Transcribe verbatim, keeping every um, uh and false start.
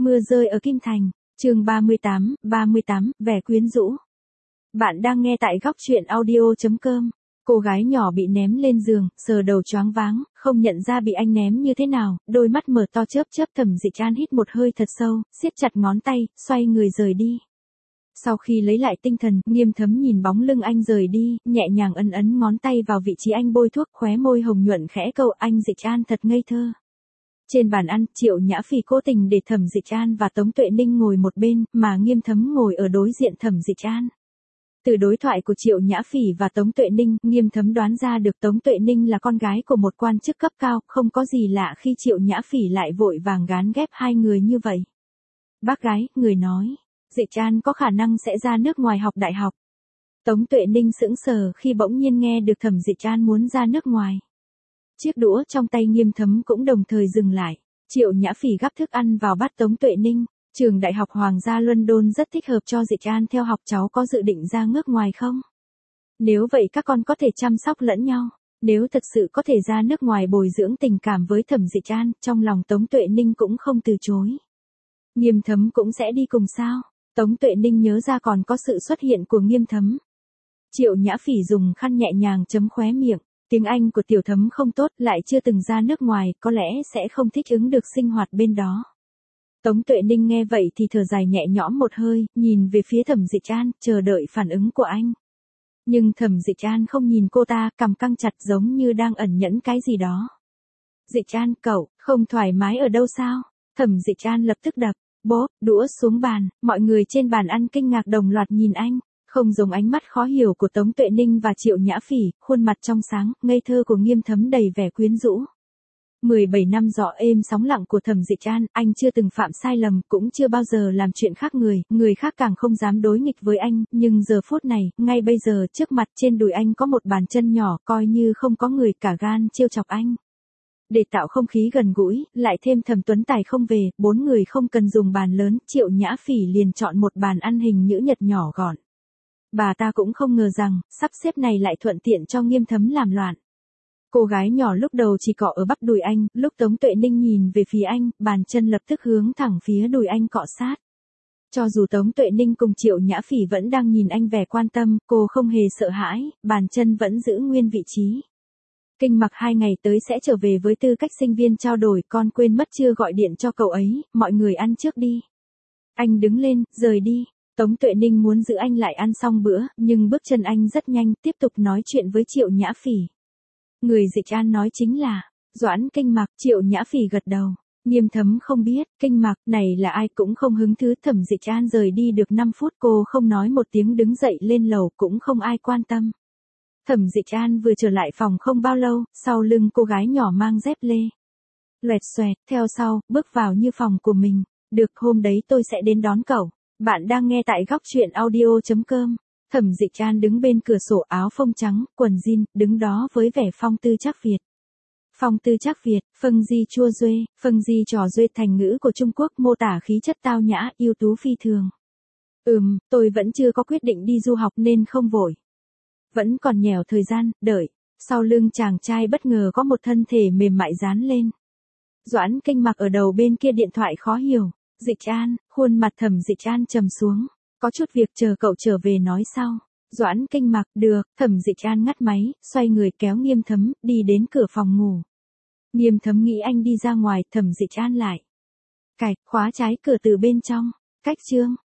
Mưa rơi ở Kim Thành, chương ba mươi tám, ba mươi tám, vẻ quyến rũ. Bạn đang nghe tại góc truyện audio chấm com. Cô gái nhỏ bị ném lên giường, sờ đầu choáng váng, không nhận ra bị anh ném như thế nào, đôi mắt mở to chớp chớp. Thẩm Dịch An hít một hơi thật sâu, siết chặt ngón tay, xoay người rời đi. Sau khi lấy lại tinh thần, Nghiêm Thấm nhìn bóng lưng anh rời đi, nhẹ nhàng ấn ấn ngón tay vào vị trí anh bôi thuốc, khóe môi hồng nhuận khẽ câu anh Dịch An thật ngây thơ. Trên bàn ăn, Triệu Nhã Phỉ cố tình để Thẩm Dịch An và Tống Tuệ Ninh ngồi một bên, mà Nghiêm Thấm ngồi ở đối diện Thẩm Dịch An. Từ đối thoại của Triệu Nhã Phỉ và Tống Tuệ Ninh, Nghiêm Thấm đoán ra được Tống Tuệ Ninh là con gái của một quan chức cấp cao, không có gì lạ khi Triệu Nhã Phỉ lại vội vàng gán ghép hai người như vậy. Bác gái, người nói, Dịch An có khả năng sẽ ra nước ngoài học đại học. Tống Tuệ Ninh sững sờ khi bỗng nhiên nghe được Thẩm Dịch An muốn ra nước ngoài. Chiếc đũa trong tay Nghiêm Thấm cũng đồng thời dừng lại. Triệu Nhã Phỉ gắp thức ăn vào bát Tống Tuệ Ninh. Trường Đại học Hoàng gia London rất thích hợp cho Dịch An theo học, cháu có dự định ra nước ngoài không? Nếu vậy các con có thể chăm sóc lẫn nhau. Nếu thật sự có thể ra nước ngoài bồi dưỡng tình cảm với Thẩm Dịch An, trong lòng Tống Tuệ Ninh cũng không từ chối. Nghiêm Thấm cũng sẽ đi cùng sao? Tống Tuệ Ninh nhớ ra còn có sự xuất hiện của Nghiêm Thấm. Triệu Nhã Phỉ dùng khăn nhẹ nhàng chấm khóe miệng. Tiếng Anh của Tiểu Thấm không tốt, lại chưa từng ra nước ngoài, có lẽ sẽ không thích ứng được sinh hoạt bên đó. Tống Tuệ Ninh nghe vậy thì thở dài nhẹ nhõm một hơi, nhìn về phía Thẩm Dịch An, chờ đợi phản ứng của anh. Nhưng Thẩm Dịch An không nhìn cô ta, cằm căng chặt giống như đang ẩn nhẫn cái gì đó. Dịch An, cậu, không thoải mái ở đâu sao? Thẩm Dịch An lập tức đập, bốp, đũa xuống bàn, mọi người trên bàn ăn kinh ngạc đồng loạt nhìn anh. Không giống ánh mắt khó hiểu của Tống Tuệ Ninh và Triệu Nhã Phỉ, khuôn mặt trong sáng, ngây thơ của Nghiêm Thấm đầy vẻ quyến rũ. mười bảy năm gió êm sóng lặng của Thẩm Dịch An, anh chưa từng phạm sai lầm, cũng chưa bao giờ làm chuyện khác người, người khác càng không dám đối nghịch với anh, nhưng giờ phút này, ngay bây giờ trước mặt trên đùi anh có một bàn chân nhỏ, coi như không có người cả gan trêu chọc anh. Để tạo không khí gần gũi, lại thêm Thẩm Tuấn Tài không về, bốn người không cần dùng bàn lớn, Triệu Nhã Phỉ liền chọn một bàn ăn hình nhữ nhật nhỏ gọn. Bà ta cũng không ngờ rằng, sắp xếp này lại thuận tiện cho Nghiêm Thấm làm loạn. Cô gái nhỏ lúc đầu chỉ cọ ở bắp đùi anh, lúc Tống Tuệ Ninh nhìn về phía anh, bàn chân lập tức hướng thẳng phía đùi anh cọ sát. Cho dù Tống Tuệ Ninh cùng Triệu Nhã Phỉ vẫn đang nhìn anh vẻ quan tâm, cô không hề sợ hãi, bàn chân vẫn giữ nguyên vị trí. Kinh Mặc hai ngày tới sẽ trở về với tư cách sinh viên trao đổi, con quên mất chưa gọi điện cho cậu ấy, mọi người ăn trước đi. Anh đứng lên, rời đi. Tống Tuệ Ninh muốn giữ anh lại ăn xong bữa, nhưng bước chân anh rất nhanh, tiếp tục nói chuyện với Triệu Nhã Phỉ. Người Dịch An nói chính là Doãn Kinh Mặc. Triệu Nhã Phỉ gật đầu. Nghiêm Thấm không biết, Kinh Mặc này là ai cũng không hứng thú. Thẩm Dịch An rời đi được năm phút, cô không nói một tiếng đứng dậy lên lầu, cũng không ai quan tâm. Thẩm Dịch An vừa trở lại phòng không bao lâu, sau lưng cô gái nhỏ mang dép lê loẹt xoẹt theo sau, bước vào như phòng của mình. Được, hôm đấy tôi sẽ đến đón cậu. Bạn đang nghe tại góc truyện audio chấm com. Thẩm Dịch An đứng bên cửa sổ, áo phông trắng, quần jean, đứng đó với vẻ phong tư trác Việt. Phong tư trác Việt, phâng di chua duê, phâng di trò duê thành ngữ của Trung Quốc, mô tả khí chất tao nhã, ưu tú phi thường. Ừm, tôi vẫn chưa có quyết định đi du học nên không vội. Vẫn còn nhèo thời gian, đợi. Sau lưng chàng trai bất ngờ có một thân thể mềm mại dán lên. Doãn Kinh Mặc ở đầu bên kia điện thoại khó hiểu. Dịch An, khuôn mặt Thẩm Dịch An trầm xuống. Có chút việc chờ cậu trở về nói sau. Doãn Kinh Mặc, được. Thẩm Dịch An ngắt máy, xoay người kéo Nghiêm Thấm, đi đến cửa phòng ngủ. Nghiêm Thấm nghĩ anh đi ra ngoài, Thẩm Dịch An lại cài khóa trái cửa từ bên trong. Cách chương